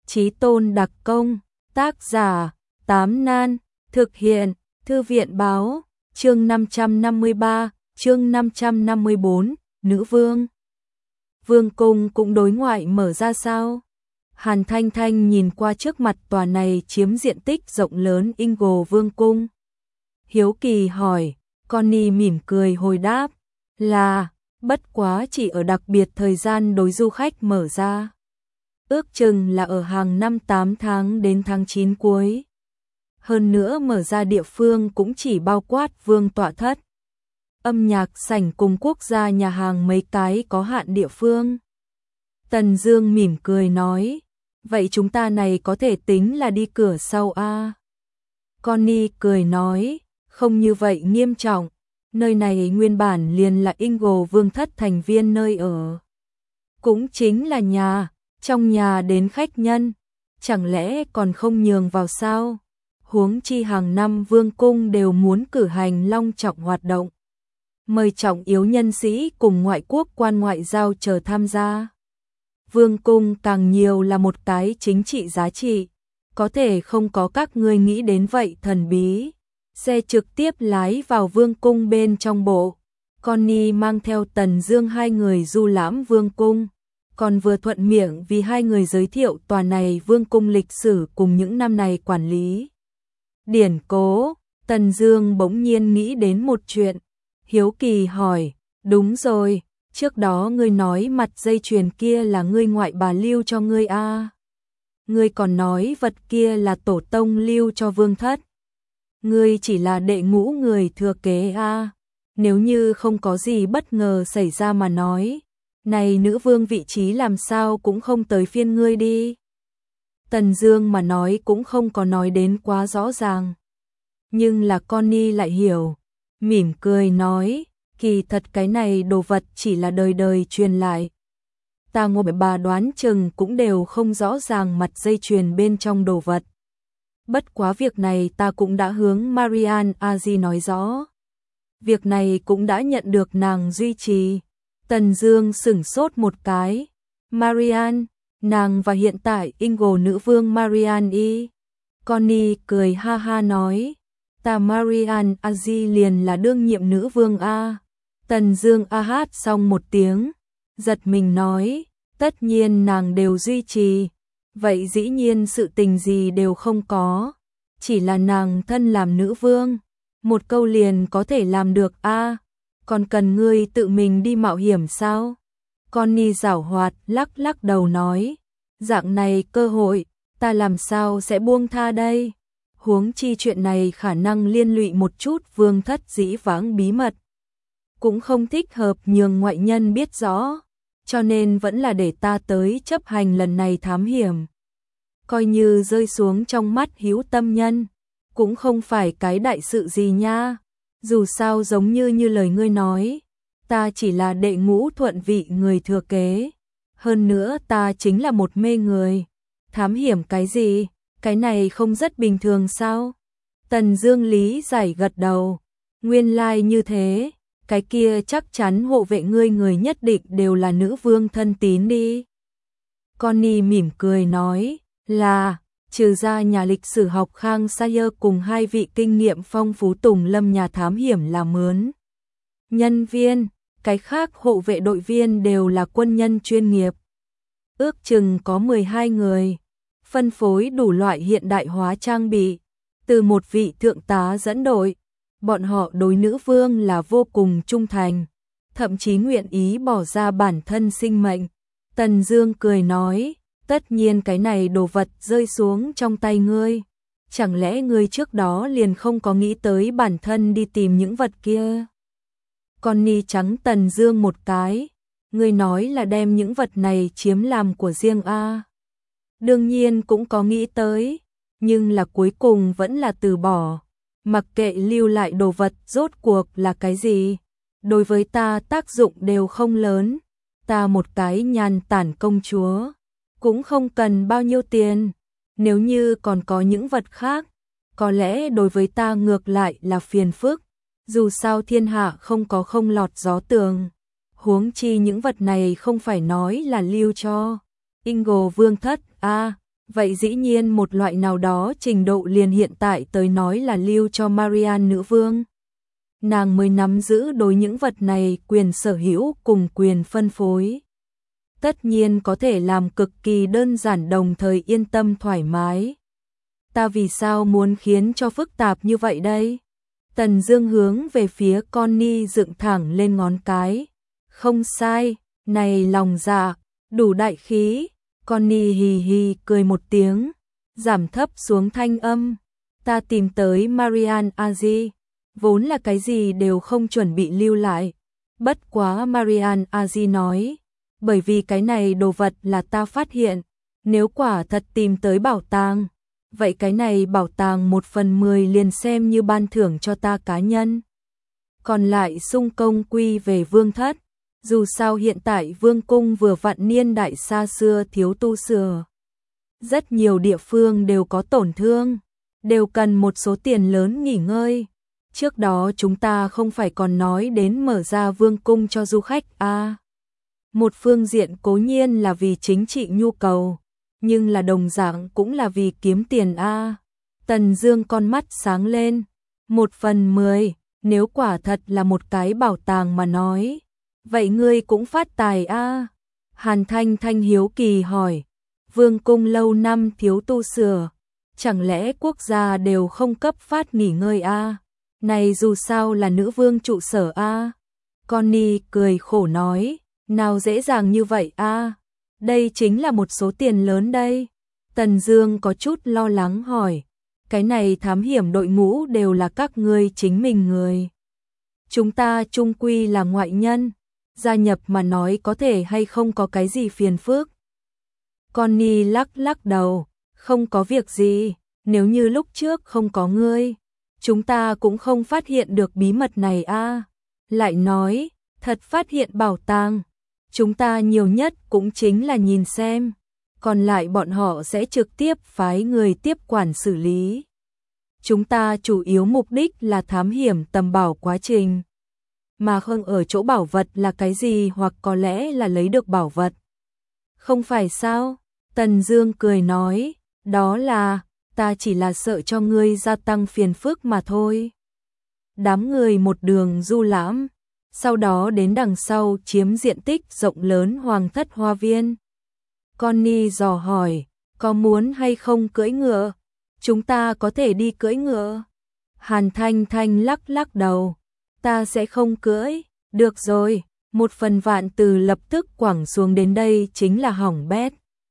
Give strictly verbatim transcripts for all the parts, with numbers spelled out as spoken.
Chí tôn đặc công, tác giả, Tám Nan, thực hiện, Thư viện báo, chương năm trăm năm mươi ba, chương năm trăm năm mươi bốn, Nữ Vương. Vương cung cũng đối ngoại mở ra sao? Hàn Thanh Thanh nhìn qua trước mặt tòa này chiếm diện tích rộng lớn Ingle Vương cung. Hiếu kỳ hỏi, Connie mỉm cười hồi đáp, là, bất quá chỉ ở đặc biệt thời gian đối du khách mở ra. Ước chừng là ở hàng năm tám tháng đến tháng chín cuối. Hơn nữa mở ra địa phương cũng chỉ bao quát vương tọa thất, âm nhạc sảnh cùng quốc gia nhà hàng mấy cái có hạn địa phương. Tần Dương mỉm cười nói, vậy chúng ta này có thể tính là đi cửa sau a. À? Connie cười nói, không như vậy nghiêm trọng, nơi này nguyên bản liền là Ingle Vương thất thành viên nơi ở. Cũng chính là nhà, trong nhà đến khách nhân, chẳng lẽ còn không nhường vào sao? Huống chi hàng năm vương cung đều muốn cử hành long trọng hoạt động, mời trọng yếu nhân sĩ cùng ngoại quốc quan ngoại giao chờ tham gia. Vương cung càng nhiều là một cái chính trị giá trị, có thể không có các ngươi nghĩ đến vậy thần bí. Xe trực tiếp lái vào vương cung bên trong bộ. Connie mang theo Tần Dương hai người du lãm vương cung, còn vừa thuận miệng vì hai người giới thiệu tòa này vương cung lịch sử cùng những năm này quản lý. Điển cố, Tần Dương bỗng nhiên nghĩ đến một chuyện, hiếu kỳ hỏi, đúng rồi, trước đó ngươi nói mặt dây chuyền kia là ngươi ngoại bà lưu cho ngươi a. À? Ngươi còn nói vật kia là tổ tông lưu cho vương thất. Ngươi chỉ là đệ ngũ người thừa kế a. À? Nếu như không có gì bất ngờ xảy ra mà nói, này nữ vương vị trí làm sao cũng không tới phiên ngươi đi. Tần Dương mà nói cũng không có nói đến quá rõ ràng. Nhưng là Connie lại hiểu, mỉm cười nói, kỳ thật cái này đồ vật chỉ là đời đời truyền lại. Ta ngồi bà đoán chừng cũng đều không rõ ràng mặt dây chuyền bên trong đồ vật. Bất quá việc này ta cũng đã hướng Marianne Aji nói rõ. Việc này cũng đã nhận được nàng duy trì. Tần Dương sửng sốt một cái. Marianne, nàng và hiện tại Ingle nữ vương Marianne y. Connie cười ha ha nói, ta Marianne Aji liền là đương nhiệm nữ vương a. Tần Dương a hát xong một tiếng, giật mình nói, tất nhiên nàng đều duy trì, vậy dĩ nhiên sự tình gì đều không có, chỉ là nàng thân làm nữ vương, một câu liền có thể làm được a. À, còn cần ngươi tự mình đi mạo hiểm sao? Connie giảo hoạt lắc lắc đầu nói, dạng này cơ hội, ta làm sao sẽ buông tha đây? Huống chi chuyện này khả năng liên lụy một chút vương thất dĩ vãng bí mật, cũng không thích hợp nhường ngoại nhân biết rõ, cho nên vẫn là để ta tới chấp hành lần này thám hiểm. Coi như rơi xuống trong mắt hữu tâm nhân, cũng không phải cái đại sự gì nha. Dù sao giống như như lời ngươi nói, ta chỉ là đệ ngũ thuận vị người thừa kế. Hơn nữa ta chính là một mê người. Thám hiểm cái gì? Cái này không rất bình thường sao? Tần Dương lý giải gật đầu. Nguyên lai like như thế, cái kia chắc chắn hộ vệ ngươi người nhất định đều là nữ vương thân tín đi. Connie mỉm cười nói, là, trừ ra nhà lịch sử học Khang Sayer cùng hai vị kinh nghiệm phong phú Tùng Lâm nhà thám hiểm là mướn nhân viên, cái khác hộ vệ đội viên đều là quân nhân chuyên nghiệp. Ước chừng có mười hai người, phân phối đủ loại hiện đại hóa trang bị, từ một vị thượng tá dẫn đội, bọn họ đối nữ vương là vô cùng trung thành, thậm chí nguyện ý bỏ ra bản thân sinh mệnh. Tần Dương cười nói, tất nhiên cái này đồ vật rơi xuống trong tay ngươi, chẳng lẽ ngươi trước đó liền không có nghĩ tới bản thân đi tìm những vật kia? Connie trắng Tần Dương một cái, ngươi nói là đem những vật này chiếm làm của riêng a? À? Đương nhiên cũng có nghĩ tới, nhưng là cuối cùng vẫn là từ bỏ, mặc kệ lưu lại đồ vật rốt cuộc là cái gì, đối với ta tác dụng đều không lớn, ta một cái nhàn tản công chúa, cũng không cần bao nhiêu tiền, nếu như còn có những vật khác, có lẽ đối với ta ngược lại là phiền phức, dù sao thiên hạ không có không lọt gió tường, huống chi những vật này không phải nói là lưu cho Ingle vương thất a, à, vậy dĩ nhiên một loại nào đó trình độ liền hiện tại tới nói là lưu cho Marianne nữ vương. Nàng mới nắm giữ đối những vật này quyền sở hữu cùng quyền phân phối. Tất nhiên có thể làm cực kỳ đơn giản đồng thời yên tâm thoải mái. Ta vì sao muốn khiến cho phức tạp như vậy đây? Tần Dương hướng về phía Connie dựng thẳng lên ngón cái. Không sai, này lòng dạ, đủ đại khí. Connie hì hì cười một tiếng, giảm thấp xuống thanh âm. Ta tìm tới Marianne Aji, vốn là cái gì đều không chuẩn bị lưu lại. Bất quá Marianne Aji nói, bởi vì cái này đồ vật là ta phát hiện, nếu quả thật tìm tới bảo tàng, vậy cái này bảo tàng một phần mười liền xem như ban thưởng cho ta cá nhân. Còn lại sung công quy về vương thất, dù sao hiện tại vương cung vừa vặn niên đại xa xưa thiếu tu sửa. Rất nhiều địa phương đều có tổn thương, đều cần một số tiền lớn nghỉ ngơi. Trước đó chúng ta không phải còn nói đến mở ra vương cung cho du khách à. Một phương diện cố nhiên là vì chính trị nhu cầu, nhưng là đồng dạng cũng là vì kiếm tiền a. À. Tần Dương con mắt sáng lên, một phần mười, nếu quả thật là một cái bảo tàng mà nói, vậy ngươi cũng phát tài a. À. Hàn Thanh Thanh hiếu kỳ hỏi, vương cung lâu năm thiếu tu sửa, chẳng lẽ quốc gia đều không cấp phát nghỉ ngơi a? À? Này dù sao là nữ vương trụ sở a. À? Connie cười khổ nói, nào dễ dàng như vậy a. À? Đây chính là một số tiền lớn đây. Tần Dương có chút lo lắng hỏi, cái này thám hiểm đội ngũ đều là các ngươi chính mình người. Chúng ta chung quy là ngoại nhân, gia nhập mà nói có thể hay không có cái gì phiền phức. Connie lắc lắc đầu, không có việc gì, nếu như lúc trước không có ngươi, chúng ta cũng không phát hiện được bí mật này a. À. Lại nói, thật phát hiện bảo tàng, chúng ta nhiều nhất cũng chính là nhìn xem, còn lại bọn họ sẽ trực tiếp phái người tiếp quản xử lý. Chúng ta chủ yếu mục đích là thám hiểm tầm bảo quá trình, mà không ở chỗ bảo vật là cái gì hoặc có lẽ là lấy được bảo vật. Không phải sao? Tần Dương cười nói, đó là, ta chỉ là sợ cho ngươi gia tăng phiền phức mà thôi. Đám người một đường du lãm, sau đó đến đằng sau chiếm diện tích rộng lớn hoàng thất hoa viên. Connie dò hỏi, có muốn hay không cưỡi ngựa? Chúng ta có thể đi cưỡi ngựa. Hàn Thanh Thanh lắc lắc đầu, ta sẽ không cưỡi. Được rồi, một phần vạn từ lập tức quẳng xuống đến đây chính là hỏng bét.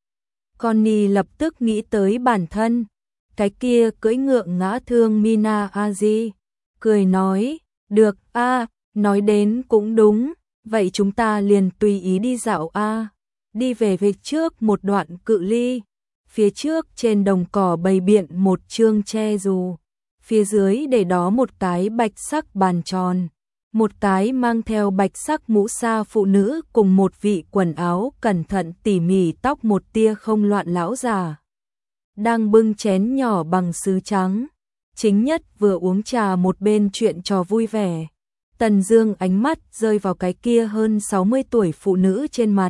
Connie lập tức nghĩ tới bản thân, cái kia cưỡi ngựa ngã thương Mina Aji, cười nói, được a, à, nói đến cũng đúng, vậy chúng ta liền tùy ý đi dạo a. À. Đi về về trước một đoạn cự ly, phía trước trên đồng cỏ bày biện một chương che dù, phía dưới để đó một cái bạch sắc bàn tròn, một cái mang theo bạch sắc mũ sa phụ nữ cùng một vị quần áo cẩn thận tỉ mỉ tóc một tia không loạn lão già. Đang bưng chén nhỏ bằng sứ trắng, chính nhất vừa uống trà một bên chuyện trò vui vẻ. Tần Dương ánh mắt rơi vào cái kia hơn sáu mươi tuổi phụ nữ trên mặt.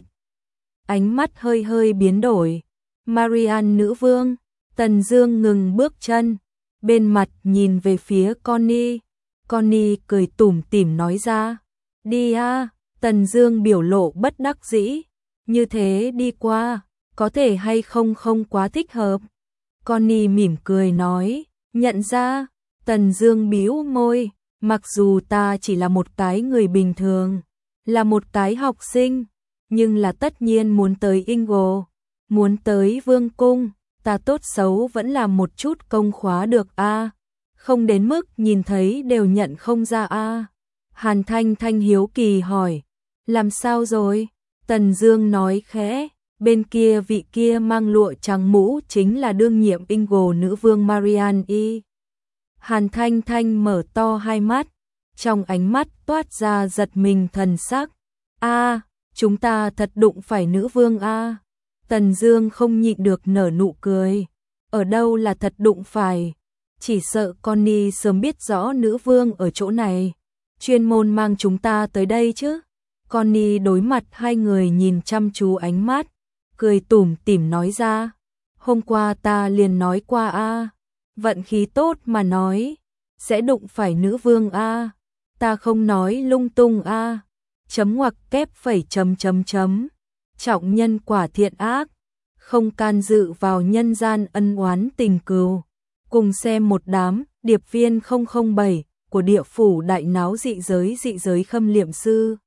Ánh mắt hơi hơi biến đổi. Marianne nữ vương. Tần Dương ngừng bước chân, bên mặt nhìn về phía Connie. Connie cười tủm tỉm nói ra, đi a. Tần Dương biểu lộ bất đắc dĩ, như thế đi qua, có thể hay không không quá thích hợp. Connie mỉm cười nói, nhận ra. Tần Dương bĩu môi, mặc dù ta chỉ là một cái người bình thường, là một cái học sinh, nhưng là tất nhiên muốn tới Ingle, muốn tới vương cung, ta tốt xấu vẫn làm một chút công khóa được a. À. Không đến mức nhìn thấy đều nhận không ra a. À. Hàn Thanh Thanh hiếu kỳ hỏi, làm sao rồi? Tần Dương nói khẽ, bên kia vị kia mang lụa trắng mũ chính là đương nhiệm Ingle nữ vương Marianne y. Hàn Thanh Thanh mở to hai mắt, trong ánh mắt toát ra giật mình thần sắc. A, à, chúng ta thật đụng phải nữ vương a. À. Tần Dương không nhịn được nở nụ cười. Ở đâu là thật đụng phải? Chỉ sợ Connie sớm biết rõ nữ vương ở chỗ này, chuyên môn mang chúng ta tới đây chứ. Connie đối mặt hai người nhìn chăm chú ánh mắt, cười tủm tỉm nói ra, Hôm qua ta liền nói qua a, vận khí tốt mà nói, sẽ đụng phải nữ vương a, ta không nói lung tung a. Chấm ngoặc kép phẩy chấm chấm chấm. Trọng nhân quả thiện ác, không can dự vào nhân gian ân oán tình cừu. Cùng xem một đám điệp viên không không bảy của địa phủ đại náo dị giới dị giới khâm liệm sư.